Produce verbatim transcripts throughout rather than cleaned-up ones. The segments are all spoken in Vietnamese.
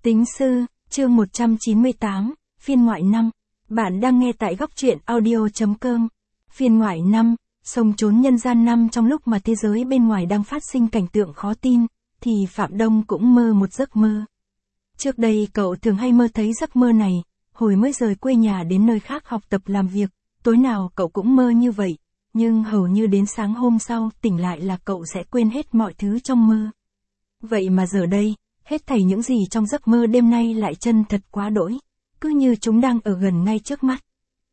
Tính sư, chương một trăm chín mươi tám, phiên ngoại năm. Bạn đang nghe tại góc truyện audio chấm com. Phiên ngoại năm, sông trốn nhân gian năm. Trong lúc mà thế giới bên ngoài đang phát sinh cảnh tượng khó tin, thì Phạm Đông cũng mơ một giấc mơ. Trước đây cậu thường hay mơ thấy giấc mơ này, hồi mới rời quê nhà đến nơi khác học tập làm việc, tối nào cậu cũng mơ như vậy, nhưng hầu như đến sáng hôm sau tỉnh lại là cậu sẽ quên hết mọi thứ trong mơ. Vậy mà giờ đây, hết thảy những gì trong giấc mơ đêm nay lại chân thật quá đỗi, cứ như chúng đang ở gần ngay trước mắt.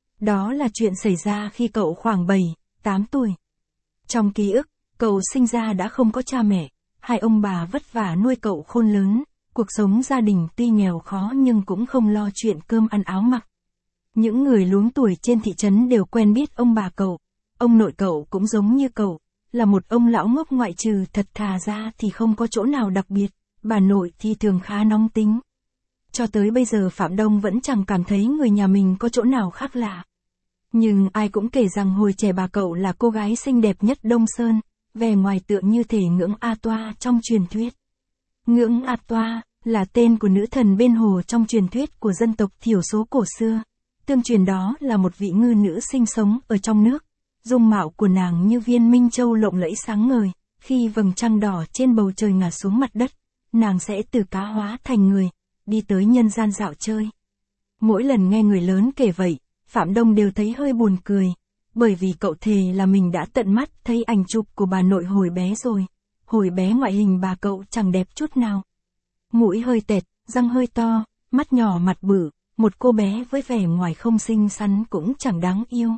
Đó là chuyện xảy ra khi cậu khoảng bảy, tám tuổi. Trong ký ức, cậu sinh ra đã không có cha mẹ, hai ông bà vất vả nuôi cậu khôn lớn, cuộc sống gia đình tuy nghèo khó nhưng cũng không lo chuyện cơm ăn áo mặc. Những người luống tuổi trên thị trấn đều quen biết ông bà cậu, ông nội cậu cũng giống như cậu, là một ông lão ngốc ngoại trừ thật thà ra thì không có chỗ nào đặc biệt, bà nội thì thường khá nóng tính. Cho tới bây giờ Phạm Đông vẫn chẳng cảm thấy người nhà mình có chỗ nào khác lạ. Nhưng ai cũng kể rằng hồi trẻ bà cậu là cô gái xinh đẹp nhất Đông Sơn, vẻ ngoài tựa như thể Ngưỡng A Toa trong truyền thuyết. Ngưỡng A Toa là tên của nữ thần bên hồ trong truyền thuyết của dân tộc thiểu số cổ xưa. Tương truyền đó là một vị ngư nữ sinh sống ở trong nước. Dung mạo của nàng như viên minh châu lộng lẫy sáng ngời, khi vầng trăng đỏ trên bầu trời ngả xuống mặt đất, nàng sẽ từ cá hóa thành người, đi tới nhân gian dạo chơi. Mỗi lần nghe người lớn kể vậy, Phạm Đông đều thấy hơi buồn cười, bởi vì cậu thề là mình đã tận mắt thấy ảnh chụp của bà nội hồi bé rồi. Hồi bé ngoại hình bà cậu chẳng đẹp chút nào. Mũi hơi tẹt, răng hơi to, mắt nhỏ mặt bự, một cô bé với vẻ ngoài không xinh xắn cũng chẳng đáng yêu.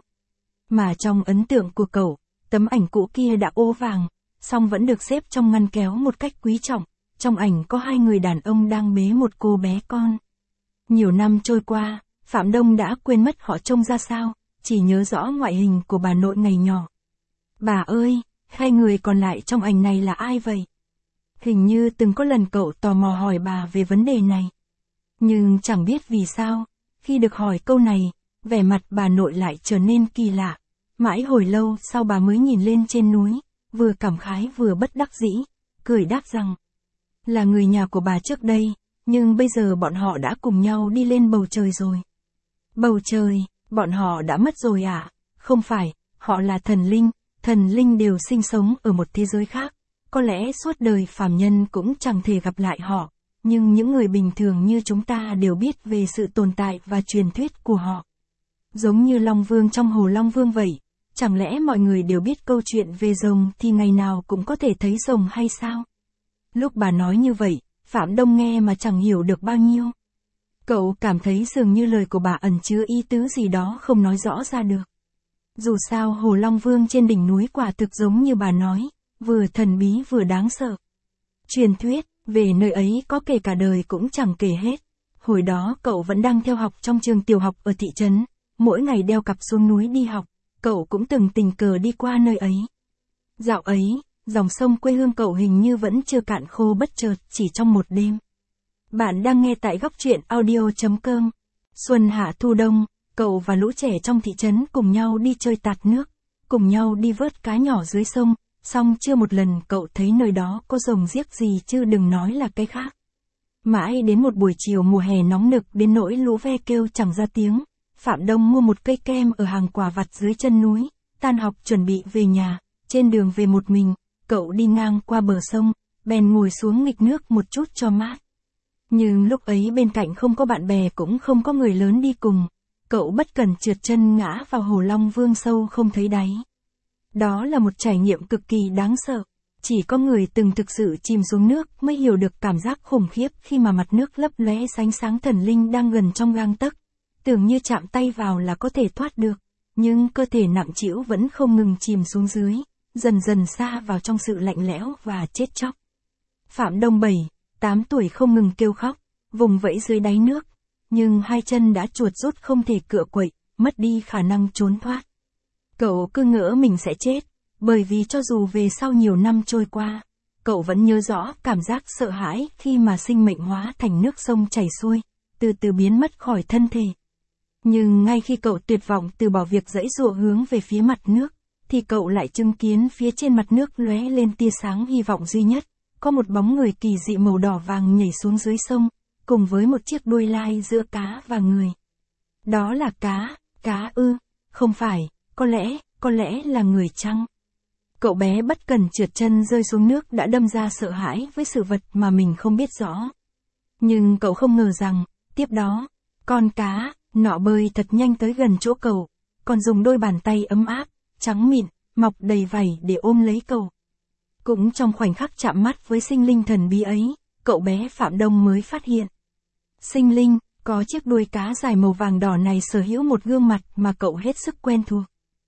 Mà trong ấn tượng của cậu, tấm ảnh cũ kia đã ố vàng, song vẫn được xếp trong ngăn kéo một cách quý trọng. Trong ảnh có hai người đàn ông đang bế một cô bé con. Nhiều năm trôi qua, Phạm Đông đã quên mất họ trông ra sao, chỉ nhớ rõ ngoại hình của bà nội ngày nhỏ. Bà ơi, hai người còn lại trong ảnh này là ai vậy? Hình như từng có lần cậu tò mò hỏi bà về vấn đề này. Nhưng chẳng biết vì sao, khi được hỏi câu này, vẻ mặt bà nội lại trở nên kỳ lạ. Mãi hồi lâu sau bà mới nhìn lên trên núi, vừa cảm khái vừa bất đắc dĩ, cười đáp rằng là người nhà của bà trước đây, nhưng bây giờ bọn họ đã cùng nhau đi lên bầu trời rồi. Bầu trời, bọn họ đã mất rồi à? Không phải, họ là thần linh, thần linh đều sinh sống ở một thế giới khác. Có lẽ suốt đời phàm nhân cũng chẳng thể gặp lại họ, nhưng những người bình thường như chúng ta đều biết về sự tồn tại và truyền thuyết của họ. Giống như Long Vương trong Hồ Long Vương vậy, chẳng lẽ mọi người đều biết câu chuyện về rồng thì ngày nào cũng có thể thấy rồng hay sao? Lúc bà nói như vậy, Phạm Đông nghe mà chẳng hiểu được bao nhiêu. Cậu cảm thấy dường như lời của bà ẩn chứa ý tứ gì đó không nói rõ ra được. Dù sao Hồ Long Vương trên đỉnh núi quả thực giống như bà nói, vừa thần bí vừa đáng sợ. Truyền thuyết về nơi ấy có kể cả đời cũng chẳng kể hết. Hồi đó cậu vẫn đang theo học trong trường tiểu học ở thị trấn, mỗi ngày đeo cặp xuống núi đi học, cậu cũng từng tình cờ đi qua nơi ấy. Dạo ấy, dòng sông quê hương cậu hình như vẫn chưa cạn khô bất chợt chỉ trong một đêm. Bạn đang nghe tại góc truyện audio chấm com. Xuân hạ thu đông, cậu và lũ trẻ trong thị trấn cùng nhau đi chơi tạt nước, cùng nhau đi vớt cá nhỏ dưới sông, song chưa một lần cậu thấy nơi đó có rồng giếc gì chứ đừng nói là cái khác. Mãi đến một buổi chiều mùa hè nóng nực đến nỗi lũ ve kêu chẳng ra tiếng, Phạm Đông mua một cây kem ở hàng quả vặt dưới chân núi, tan học chuẩn bị về nhà, trên đường về một mình. Cậu đi ngang qua bờ sông, bèn ngồi xuống nghịch nước một chút cho mát. Nhưng lúc ấy bên cạnh không có bạn bè cũng không có người lớn đi cùng. Cậu bất cẩn trượt chân ngã vào Hồ Long Vương sâu không thấy đáy. Đó là một trải nghiệm cực kỳ đáng sợ. Chỉ có người từng thực sự chìm xuống nước mới hiểu được cảm giác khủng khiếp khi mà mặt nước lấp lóe ánh sáng thần linh đang gần trong gang tấc. Tưởng như chạm tay vào là có thể thoát được, nhưng cơ thể nặng trĩu vẫn không ngừng chìm xuống dưới, dần dần xa vào trong sự lạnh lẽo và chết chóc. Phạm Đông bảy, tám tuổi không ngừng kêu khóc, vùng vẫy dưới đáy nước, nhưng hai chân đã chuột rút không thể cựa quậy, mất đi khả năng trốn thoát. Cậu cứ ngỡ mình sẽ chết, bởi vì cho dù về sau nhiều năm trôi qua, cậu vẫn nhớ rõ cảm giác sợ hãi khi mà sinh mệnh hóa thành nước sông chảy xuôi, từ từ biến mất khỏi thân thể. Nhưng ngay khi cậu tuyệt vọng từ bỏ việc giãy giụa hướng về phía mặt nước, thì cậu lại chứng kiến phía trên mặt nước lóe lên tia sáng hy vọng duy nhất, có một bóng người kỳ dị màu đỏ vàng nhảy xuống dưới sông, cùng với một chiếc đuôi lai giữa cá và người. Đó là cá, cá ư, không phải, có lẽ, có lẽ là người chăng? Cậu bé bất cần trượt chân rơi xuống nước đã đâm ra sợ hãi với sự vật mà mình không biết rõ. Nhưng cậu không ngờ rằng, tiếp đó, con cá, nọ bơi thật nhanh tới gần chỗ cậu, còn dùng đôi bàn tay ấm áp, trắng mịn, mọc đầy vảy để ôm lấy cậu. Cũng trong khoảnh khắc chạm mắt với sinh linh thần bí ấy, cậu bé Phạm Đông mới phát hiện. Sinh linh, có chiếc đuôi cá dài màu vàng đỏ này sở hữu một gương mặt mà cậu hết sức quen thuộc.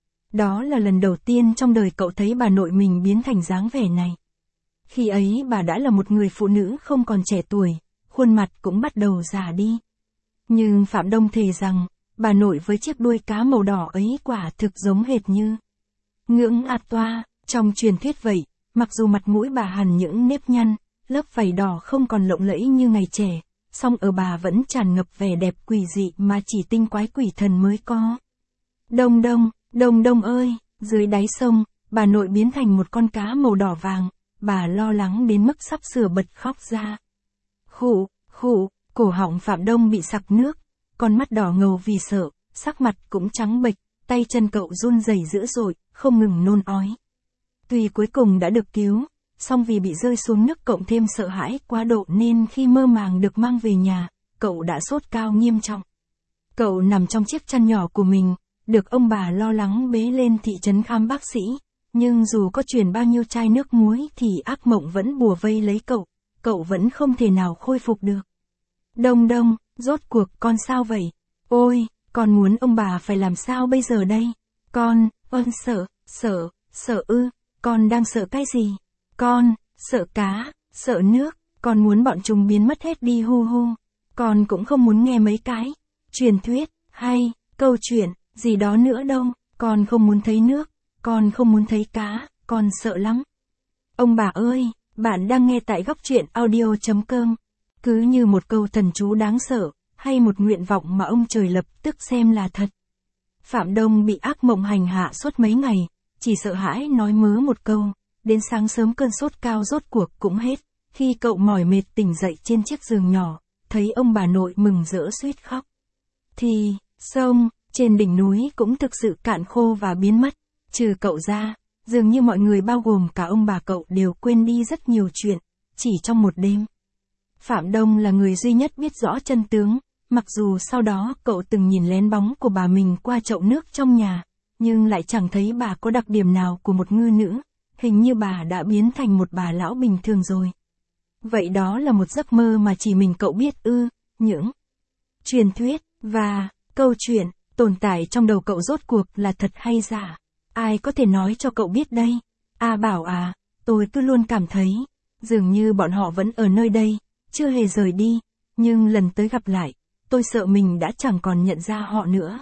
Đó là lần đầu tiên trong đời cậu thấy bà nội mình biến thành dáng vẻ này. Khi ấy bà đã là một người phụ nữ không còn trẻ tuổi, khuôn mặt cũng bắt đầu già đi. Nhưng Phạm Đông thề rằng, bà nội với chiếc đuôi cá màu đỏ ấy quả thực giống hệt như Ngưỡng A Toa, trong truyền thuyết vậy, mặc dù mặt mũi bà hằn những nếp nhăn, lớp vảy đỏ không còn lộng lẫy như ngày trẻ, song ở bà vẫn tràn ngập vẻ đẹp quỷ dị mà chỉ tinh quái quỷ thần mới có. Đông đông, đông đông ơi, dưới đáy sông, bà nội biến thành một con cá màu đỏ vàng, bà lo lắng đến mức sắp sửa bật khóc ra. Khụ, khụ, cổ họng Phạm Đông bị sặc nước, con mắt đỏ ngầu vì sợ, sắc mặt cũng trắng bệch, tay chân cậu run rẩy dữ dội, không ngừng nôn ói. Tuy cuối cùng đã được cứu, song vì bị rơi xuống nước cộng thêm sợ hãi quá độ nên khi mơ màng được mang về nhà, cậu đã sốt cao nghiêm trọng. Cậu nằm trong chiếc chăn nhỏ của mình, được ông bà lo lắng bế lên thị trấn khám bác sĩ, nhưng dù có truyền bao nhiêu chai nước muối thì ác mộng vẫn bùa vây lấy cậu, cậu vẫn không thể nào khôi phục được. Đông đông, rốt cuộc con sao vậy? Ôi, con muốn ông bà phải làm sao bây giờ đây? Con, ơn sợ, sợ, sợ ư, con đang sợ cái gì? Con, sợ cá, sợ nước, con muốn bọn chúng biến mất hết đi hu hu. Con cũng không muốn nghe mấy cái truyền thuyết, hay, câu chuyện, gì đó nữa đâu, con không muốn thấy nước, con không muốn thấy cá, con sợ lắm. Ông bà ơi, bạn đang nghe tại góc truyện audio chấm com. Cứ như một câu thần chú đáng sợ, hay một nguyện vọng mà ông trời lập tức xem là thật. Phạm Đông bị ác mộng hành hạ suốt mấy ngày, chỉ sợ hãi nói mớ một câu, đến sáng sớm cơn sốt cao rốt cuộc cũng hết, khi cậu mỏi mệt tỉnh dậy trên chiếc giường nhỏ, thấy ông bà nội mừng rỡ suýt khóc. Thì, sông, trên đỉnh núi cũng thực sự cạn khô và biến mất, trừ cậu ra, dường như mọi người bao gồm cả ông bà cậu đều quên đi rất nhiều chuyện, chỉ trong một đêm. Phạm Đông là người duy nhất biết rõ chân tướng, mặc dù sau đó cậu từng nhìn lén bóng của bà mình qua chậu nước trong nhà, nhưng lại chẳng thấy bà có đặc điểm nào của một ngư nữ, hình như bà đã biến thành một bà lão bình thường rồi. Vậy đó là một giấc mơ mà chỉ mình cậu biết ư, những truyền thuyết, và câu chuyện, tồn tại trong đầu cậu rốt cuộc là thật hay giả? Ai có thể nói cho cậu biết đây? A Bảo à, tôi cứ luôn cảm thấy, dường như bọn họ vẫn ở nơi đây, chưa hề rời đi, nhưng lần tới gặp lại, tôi sợ mình đã chẳng còn nhận ra họ nữa.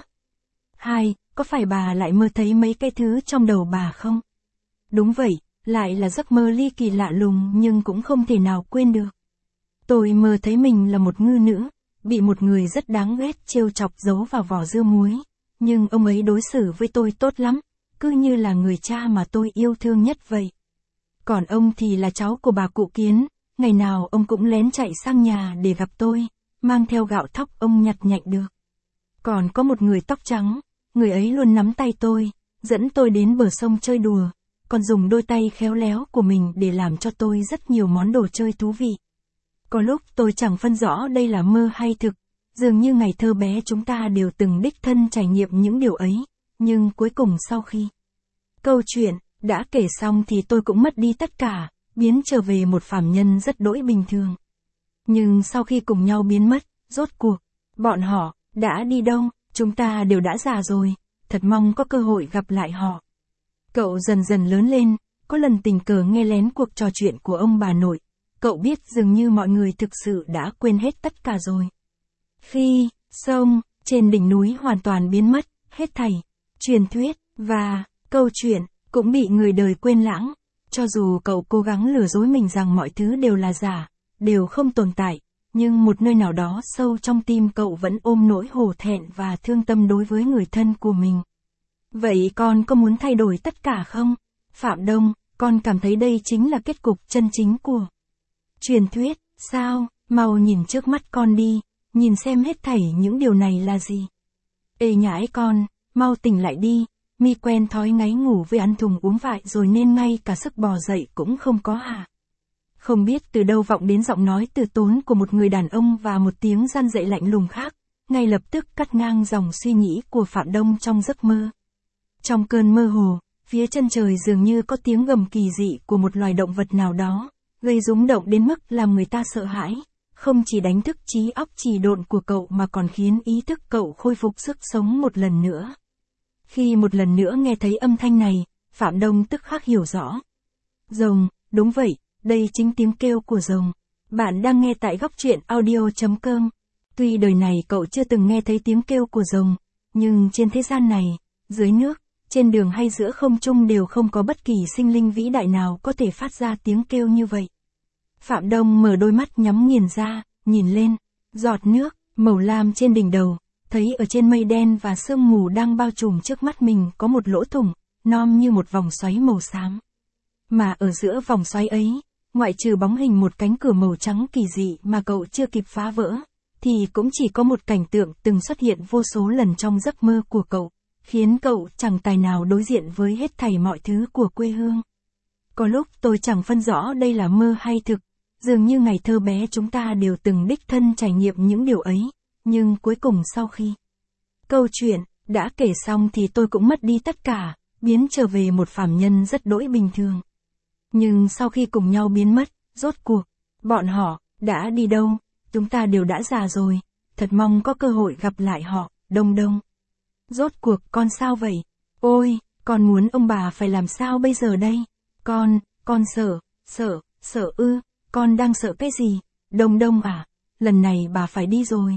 Hai, có phải bà lại mơ thấy mấy cái thứ trong đầu bà không? Đúng vậy, lại là giấc mơ ly kỳ lạ lùng nhưng cũng không thể nào quên được. Tôi mơ thấy mình là một ngư nữ, bị một người rất đáng ghét trêu chọc giấu vào vỏ dưa muối, nhưng ông ấy đối xử với tôi tốt lắm, cứ như là người cha mà tôi yêu thương nhất vậy. Còn ông thì là cháu của bà cụ Kiến, ngày nào ông cũng lén chạy sang nhà để gặp tôi, mang theo gạo thóc ông nhặt nhạnh được. Còn có một người tóc trắng, người ấy luôn nắm tay tôi, dẫn tôi đến bờ sông chơi đùa, còn dùng đôi tay khéo léo của mình để làm cho tôi rất nhiều món đồ chơi thú vị. Có lúc tôi chẳng phân rõ đây là mơ hay thực, dường như ngày thơ bé chúng ta đều từng đích thân trải nghiệm những điều ấy, nhưng cuối cùng sau khi câu chuyện đã kể xong thì tôi cũng mất đi tất cả, biến trở về một phàm nhân rất đỗi bình thường. Nhưng sau khi cùng nhau biến mất, rốt cuộc, bọn họ đã đi đâu? Chúng ta đều đã già rồi, thật mong có cơ hội gặp lại họ. Cậu dần dần lớn lên, có lần tình cờ nghe lén cuộc trò chuyện của ông bà nội, cậu biết dường như mọi người thực sự đã quên hết tất cả rồi. Khi sông trên đỉnh núi hoàn toàn biến mất, hết thảy truyền thuyết và câu chuyện cũng bị người đời quên lãng, cho dù cậu cố gắng lừa dối mình rằng mọi thứ đều là giả, đều không tồn tại, nhưng một nơi nào đó sâu trong tim cậu vẫn ôm nỗi hổ thẹn và thương tâm đối với người thân của mình. Vậy con có muốn thay đổi tất cả không? Phạm Đông, con cảm thấy đây chính là kết cục chân chính của truyền thuyết, sao? Mau nhìn trước mắt con đi, nhìn xem hết thảy những điều này là gì. Ê nhãi con, mau tỉnh lại đi, mi quen thói ngáy ngủ với ăn thùng uống vại rồi nên ngay cả sức bò dậy cũng không có hả? Không biết từ đâu vọng đến giọng nói từ tốn của một người đàn ông và một tiếng răn dậy lạnh lùng khác, ngay lập tức cắt ngang dòng suy nghĩ của Phạm Đông trong giấc mơ. Trong cơn mơ hồ, phía chân trời dường như có tiếng gầm kỳ dị của một loài động vật nào đó, gây rúng động đến mức làm người ta sợ hãi, không chỉ đánh thức trí óc trì độn của cậu mà còn khiến ý thức cậu khôi phục sức sống một lần nữa. Khi một lần nữa nghe thấy âm thanh này, Phạm Đông tức khắc hiểu rõ. Rồng, đúng vậy, đây chính tiếng kêu của rồng. Bạn đang nghe tại góc truyện audio chấm com. Tuy đời này cậu chưa từng nghe thấy tiếng kêu của rồng, nhưng trên thế gian này, dưới nước, trên đường hay giữa không trung đều không có bất kỳ sinh linh vĩ đại nào có thể phát ra tiếng kêu như vậy. Phạm Đông mở đôi mắt nhắm nghiền ra, nhìn lên, giọt nước, màu lam trên đỉnh đầu, thấy ở trên mây đen và sương mù đang bao trùm trước mắt mình có một lỗ thủng, nom như một vòng xoáy màu xám. Mà ở giữa vòng xoáy ấy, ngoại trừ bóng hình một cánh cửa màu trắng kỳ dị mà cậu chưa kịp phá vỡ, thì cũng chỉ có một cảnh tượng từng xuất hiện vô số lần trong giấc mơ của cậu, khiến cậu chẳng tài nào đối diện với hết thảy mọi thứ của quê hương. Có lúc tôi chẳng phân rõ đây là mơ hay thực, dường như ngày thơ bé chúng ta đều từng đích thân trải nghiệm những điều ấy, nhưng cuối cùng sau khi câu chuyện đã kể xong thì tôi cũng mất đi tất cả, biến trở về một phàm nhân rất đỗi bình thường. Nhưng sau khi cùng nhau biến mất, rốt cuộc, bọn họ đã đi đâu? Chúng ta đều đã già rồi, thật mong có cơ hội gặp lại họ, Đông Đông. Rốt cuộc con sao vậy? Ôi, con muốn ông bà phải làm sao bây giờ đây? Con, con sợ, sợ, sợ ư, con đang sợ cái gì? Đông Đông à, lần này bà phải đi rồi.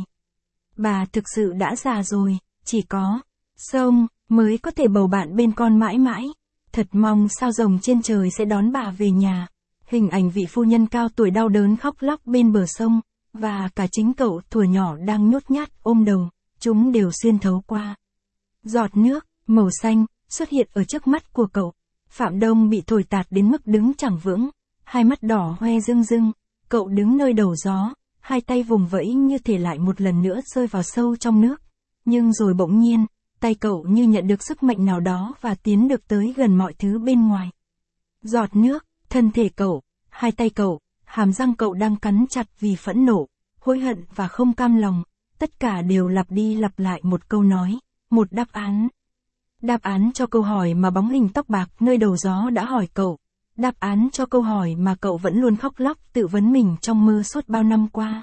Bà thực sự đã già rồi, chỉ có sông mới có thể bầu bạn bên con mãi mãi. Thật mong sao rồng trên trời sẽ đón bà về nhà. Hình ảnh vị phu nhân cao tuổi đau đớn khóc lóc bên bờ sông, và cả chính cậu thuở nhỏ đang nhút nhát ôm đầu, chúng đều xuyên thấu qua. Giọt nước, màu xanh, xuất hiện ở trước mắt của cậu. Phạm Đông bị thổi tạt đến mức đứng chẳng vững, hai mắt đỏ hoe rưng rưng, cậu đứng nơi đầu gió, hai tay vùng vẫy như thể lại một lần nữa rơi vào sâu trong nước. Nhưng rồi bỗng nhiên, tay cậu như nhận được sức mạnh nào đó và tiến được tới gần mọi thứ bên ngoài. Giọt nước, thân thể cậu, hai tay cậu, hàm răng cậu đang cắn chặt vì phẫn nộ, hối hận và không cam lòng, tất cả đều lặp đi lặp lại một câu nói, một đáp án. Đáp án cho câu hỏi mà bóng hình tóc bạc nơi đầu gió đã hỏi cậu. Đáp án cho câu hỏi mà cậu vẫn luôn khóc lóc tự vấn mình trong mơ suốt bao năm qua.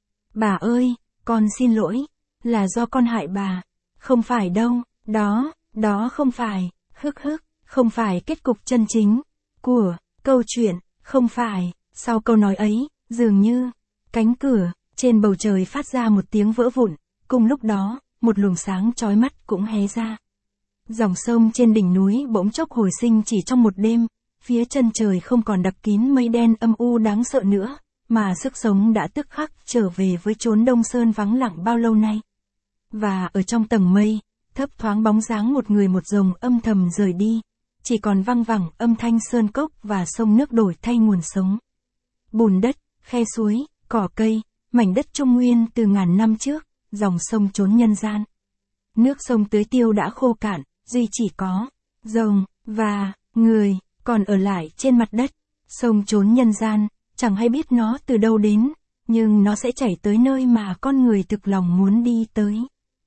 Bà ơi, con xin lỗi, là do con hại bà. Không phải đâu, đó, đó không phải, hức hức, không phải kết cục chân chính của câu chuyện, không phải. Sau câu nói ấy, dường như cánh cửa trên bầu trời phát ra một tiếng vỡ vụn, cùng lúc đó, một luồng sáng chói mắt cũng hé ra. Dòng sông trên đỉnh núi bỗng chốc hồi sinh chỉ trong một đêm, phía chân trời không còn đặc kín mây đen âm u đáng sợ nữa, mà sức sống đã tức khắc trở về với chốn Đông Sơn vắng lặng bao lâu nay. Và ở trong tầng mây, thấp thoáng bóng dáng một người một rồng âm thầm rời đi, chỉ còn văng vẳng âm thanh sơn cốc và sông nước đổi thay nguồn sống. Bùn đất, khe suối, cỏ cây, mảnh đất Trung Nguyên từ ngàn năm trước, dòng sông trốn nhân gian. Nước sông tưới tiêu đã khô cạn, duy chỉ có rồng và người còn ở lại trên mặt đất. Sông trốn nhân gian, chẳng hay biết nó từ đâu đến, nhưng nó sẽ chảy tới nơi mà con người thực lòng muốn đi tới.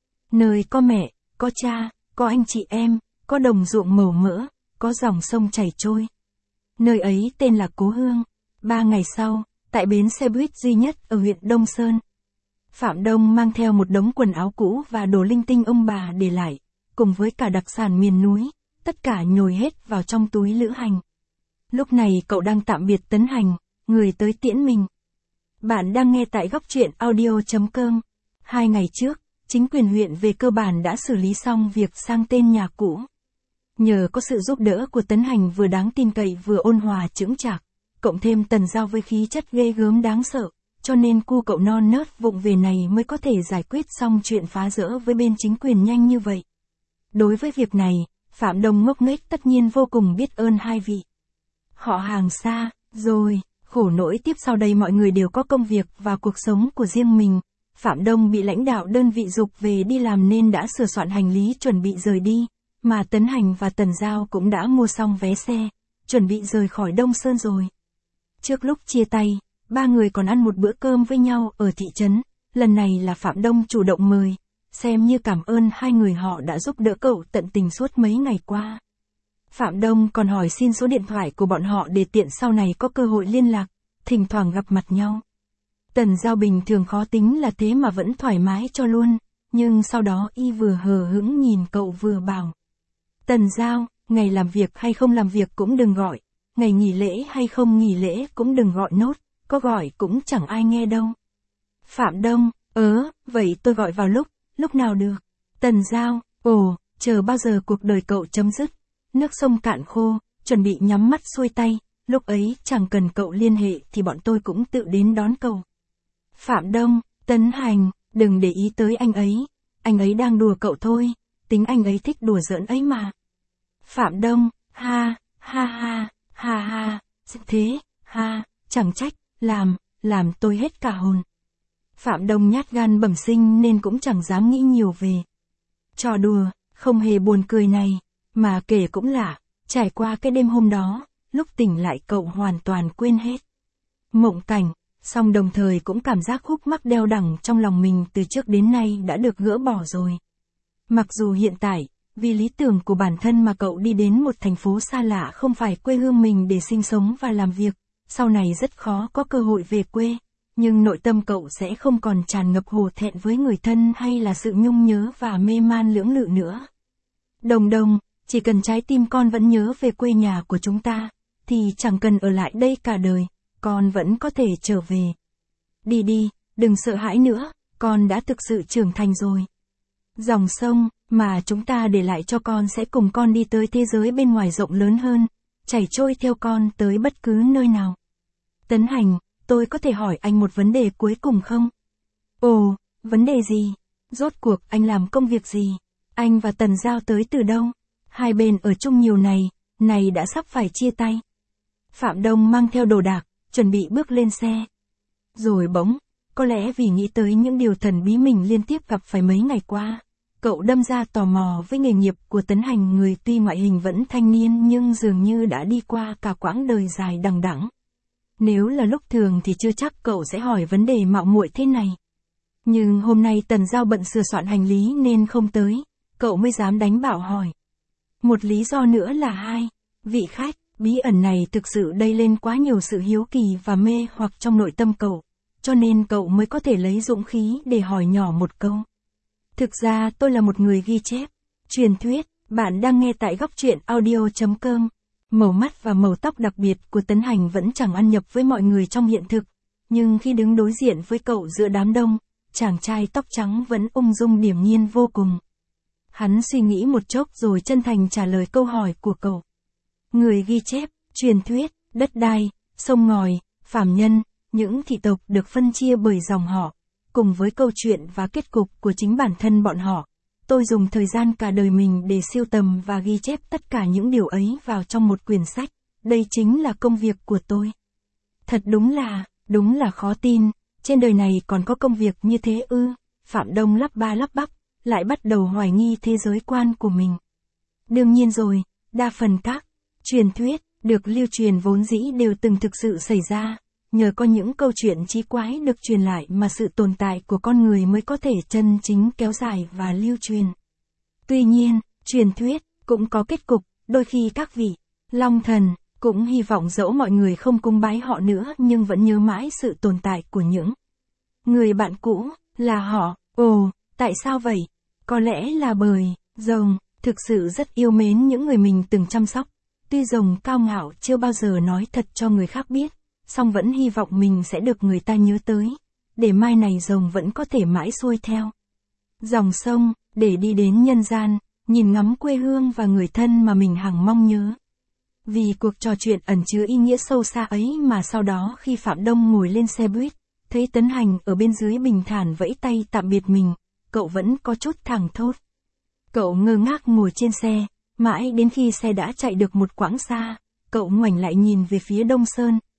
Nơi có mẹ, có cha, có anh chị em, có đồng ruộng màu mỡ, có dòng sông chảy trôi. Nơi ấy tên là Cố Hương. Ba ngày sau, tại bến xe buýt duy nhất ở huyện Đông Sơn, Phạm Đông mang theo một đống quần áo cũ và đồ linh tinh ông bà để lại, cùng với cả đặc sản miền núi, tất cả nhồi hết vào trong túi lữ hành. Lúc này cậu đang tạm biệt Tấn Hành, người tới tiễn mình. Bạn đang nghe tại góc truyện audio chấm com. Hai ngày trước, chính quyền huyện về cơ bản đã xử lý xong việc sang tên nhà cũ. Nhờ có sự giúp đỡ của Tấn Hành vừa đáng tin cậy vừa ôn hòa chững chạc, cộng thêm Tần Giao với khí chất ghê gớm đáng sợ, cho nên cu cậu non nớt vụng về này mới có thể giải quyết xong chuyện phá rỡ với bên chính quyền nhanh như vậy. Đối với việc này, Phạm Đông ngốc nghếch tất nhiên vô cùng biết ơn hai vị họ hàng xa, rồi, Khổ nỗi tiếp sau đây mọi người đều có công việc và cuộc sống của riêng mình. Phạm Đông bị lãnh đạo đơn vị giục về đi làm nên đã sửa soạn hành lý chuẩn bị rời đi, mà Tấn Hành và Tần Giao cũng đã mua xong vé xe, chuẩn bị rời khỏi Đông Sơn rồi. Trước lúc chia tay, ba người còn ăn một bữa cơm với nhau ở thị trấn, lần này là Phạm Đông chủ động mời, xem như cảm ơn hai người họ đã giúp đỡ cậu tận tình suốt mấy ngày qua. Phạm Đông còn hỏi xin số điện thoại của bọn họ để tiện sau này có cơ hội liên lạc, thỉnh thoảng gặp mặt nhau. Tần Giao bình thường khó tính là thế mà vẫn thoải mái cho luôn, nhưng sau đó y vừa hờ hững nhìn cậu vừa bảo. Tần Giao, ngày làm việc hay không làm việc cũng đừng gọi, ngày nghỉ lễ hay không nghỉ lễ cũng đừng gọi nốt, có gọi cũng chẳng ai nghe đâu. Phạm Đông, ớ, vậy tôi gọi vào lúc, lúc nào được? Tần Giao, ồ, chờ bao giờ cuộc đời cậu chấm dứt, nước sông cạn khô, chuẩn bị nhắm mắt xuôi tay, lúc ấy chẳng cần cậu liên hệ thì bọn tôi cũng tự đến đón cậu. Phạm Đông, Tấn Hành, đừng để ý tới anh ấy, anh ấy đang đùa cậu thôi, tính anh ấy thích đùa giỡn ấy mà. Phạm Đông, ha, ha ha, ha ha, thế, ha, chẳng trách, làm, làm tôi hết cả hồn. Phạm Đông nhát gan bẩm sinh nên cũng chẳng dám nghĩ nhiều về trò đùa, không hề buồn cười này, mà kể cũng lạ, trải qua cái đêm hôm đó, lúc tỉnh lại cậu hoàn toàn quên hết mộng cảnh, song đồng thời cũng cảm giác khúc mắc đeo đẳng trong lòng mình từ trước đến nay đã được gỡ bỏ rồi. Mặc dù hiện tại, vì lý tưởng của bản thân mà cậu đi đến một thành phố xa lạ không phải quê hương mình để sinh sống và làm việc, sau này rất khó có cơ hội về quê, nhưng nội tâm cậu sẽ không còn tràn ngập hổ thẹn với người thân hay là sự nhung nhớ và mê man lưỡng lự nữa. Đồng Đồng, chỉ cần trái tim con vẫn nhớ về quê nhà của chúng ta, thì chẳng cần ở lại đây cả đời, con vẫn có thể trở về. Đi đi, đừng sợ hãi nữa, con đã thực sự trưởng thành rồi. Dòng sông mà chúng ta để lại cho con sẽ cùng con đi tới thế giới bên ngoài rộng lớn hơn, chảy trôi theo con tới bất cứ nơi nào. Tấn Hành, tôi có thể hỏi anh một vấn đề cuối cùng không? Ồ, vấn đề gì? Rốt cuộc anh làm công việc gì? Anh và Tần Giao tới từ đâu? Hai bên ở chung nhiều này, này đã sắp phải chia tay. Phạm Đông mang theo đồ đạc, chuẩn bị bước lên xe. Rồi bỗng, có lẽ vì nghĩ tới những điều thần bí mình liên tiếp gặp phải mấy ngày qua, cậu đâm ra tò mò với nghề nghiệp của Tấn Hành, người tuy ngoại hình vẫn thanh niên nhưng dường như đã đi qua cả quãng đời dài đằng đẵng. Nếu là lúc thường thì chưa chắc cậu sẽ hỏi vấn đề mạo muội thế này. Nhưng hôm nay Tần Giao bận sửa soạn hành lý nên không tới, cậu mới dám đánh bảo hỏi. Một lý do nữa là hai, vị khách bí ẩn này thực sự đầy lên quá nhiều sự hiếu kỳ và mê hoặc trong nội tâm cậu, cho nên cậu mới có thể lấy dũng khí để hỏi nhỏ một câu. Thực ra tôi là một người ghi chép truyền thuyết, bạn đang nghe tại góc truyện audio chấm com. Màu mắt và màu tóc đặc biệt của Tấn Hành vẫn chẳng ăn nhập với mọi người trong hiện thực, nhưng khi đứng đối diện với cậu giữa đám đông, chàng trai tóc trắng vẫn ung dung điềm nhiên vô cùng. Hắn suy nghĩ một chốc rồi chân thành trả lời câu hỏi của cậu. Người ghi chép, truyền thuyết, đất đai, sông ngòi, phàm nhân, những thị tộc được phân chia bởi dòng họ, cùng với câu chuyện và kết cục của chính bản thân bọn họ. Tôi dùng thời gian cả đời mình để sưu tầm và ghi chép tất cả những điều ấy vào trong một quyển sách, đây chính là công việc của tôi. Thật đúng là, đúng là khó tin, trên đời này còn có công việc như thế ư? Phạm Đông lắp ba lắp bắp, lại bắt đầu hoài nghi thế giới quan của mình. Đương nhiên rồi, đa phần các truyền thuyết được lưu truyền vốn dĩ đều từng thực sự xảy ra, nhờ có những câu chuyện chí quái được truyền lại mà sự tồn tại của con người mới có thể chân chính kéo dài và lưu truyền. Tuy nhiên, truyền thuyết cũng có kết cục, đôi khi các vị long thần cũng hy vọng dẫu mọi người không cúng bái họ nữa nhưng vẫn nhớ mãi sự tồn tại của những người bạn cũ, là họ. Ồ, tại sao vậy? Có lẽ là bởi rồng thực sự rất yêu mến những người mình từng chăm sóc. Tuy rồng cao ngạo chưa bao giờ nói thật cho người khác biết, song vẫn hy vọng mình sẽ được người ta nhớ tới, để mai này rồng vẫn có thể mãi xuôi theo dòng sông, để đi đến nhân gian, nhìn ngắm quê hương và người thân mà mình hằng mong nhớ. Vì cuộc trò chuyện ẩn chứa ý nghĩa sâu xa ấy mà sau đó khi Phạm Đông ngồi lên xe buýt, thấy Tấn Hành ở bên dưới bình thản vẫy tay tạm biệt mình, cậu vẫn có chút thảng thốt. Cậu ngơ ngác ngồi trên xe, mãi đến khi xe đã chạy được một quãng xa, cậu ngoảnh lại nhìn về phía Đông Sơn,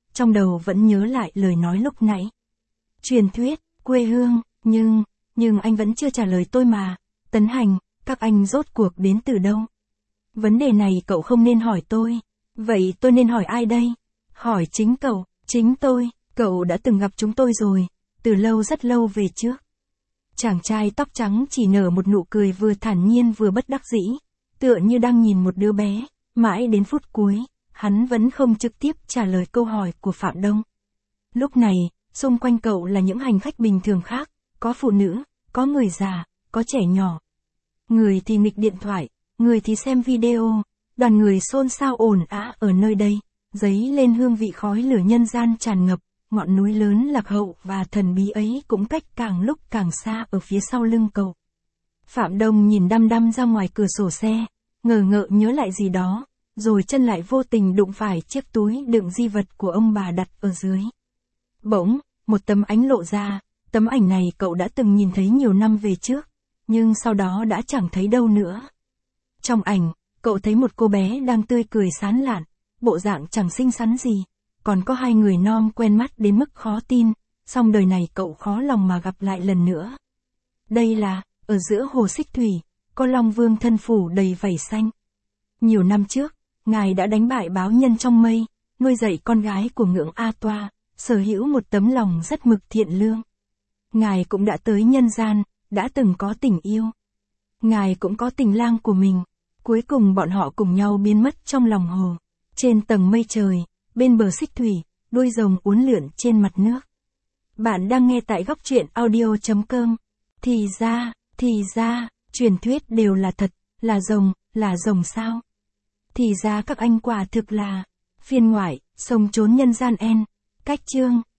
trong đầu vẫn nhớ lại lời nói lúc nãy. Truyền thuyết, quê hương, nhưng, nhưng anh vẫn chưa trả lời tôi mà. Tấn Hành, các anh rốt cuộc đến từ đâu? Vấn đề này cậu không nên hỏi tôi. Vậy tôi nên hỏi ai đây? Hỏi chính cậu, chính tôi, cậu đã từng gặp chúng tôi rồi, từ lâu rất lâu về trước. Chàng trai tóc trắng chỉ nở một nụ cười vừa thản nhiên vừa bất đắc dĩ, tựa như đang nhìn một đứa bé, mãi đến phút cuối, hắn vẫn không trực tiếp trả lời câu hỏi của Phạm Đông. Lúc này, xung quanh cậu là những hành khách bình thường khác, có phụ nữ, có người già, có trẻ nhỏ. Người thì nghịch điện thoại, người thì xem video, đoàn người xôn xao ồn ào ở nơi đây, dấy lên hương vị khói lửa nhân gian tràn ngập, ngọn núi lớn lạc hậu và thần bí ấy cũng cách càng lúc càng xa ở phía sau lưng cậu. Phạm Đông nhìn đăm đăm ra ngoài cửa sổ xe, ngờ ngợ nhớ lại gì đó, rồi chân lại vô tình đụng phải chiếc túi đựng di vật của ông bà đặt ở dưới. Bỗng, một tấm ảnh lộ ra, tấm ảnh này cậu đã từng nhìn thấy nhiều năm về trước, nhưng sau đó đã chẳng thấy đâu nữa. Trong ảnh, cậu thấy một cô bé đang tươi cười sán lạn, bộ dạng chẳng xinh xắn gì, còn có hai người non quen mắt đến mức khó tin, song đời này cậu khó lòng mà gặp lại lần nữa. Đây là, ở giữa hồ Xích Thủy, có Long Vương thân phủ đầy vảy xanh. Nhiều năm trước, ngài đã đánh bại báo nhân trong mây, nuôi dạy con gái của Ngưỡng A Toa, sở hữu một tấm lòng rất mực thiện lương. Ngài cũng đã tới nhân gian, đã từng có tình yêu. Ngài cũng có tình lang của mình, cuối cùng bọn họ cùng nhau biến mất trong lòng hồ, trên tầng mây trời, bên bờ Xích Thủy, đuôi rồng uốn lượn trên mặt nước. Bạn đang nghe tại góc truyện audio chấm com. Thì ra, thì ra, truyền thuyết đều là thật, là rồng, là rồng sao? Thì ra các anh quả thực là phiên ngoại, sông trốn nhân gian en. Cách chương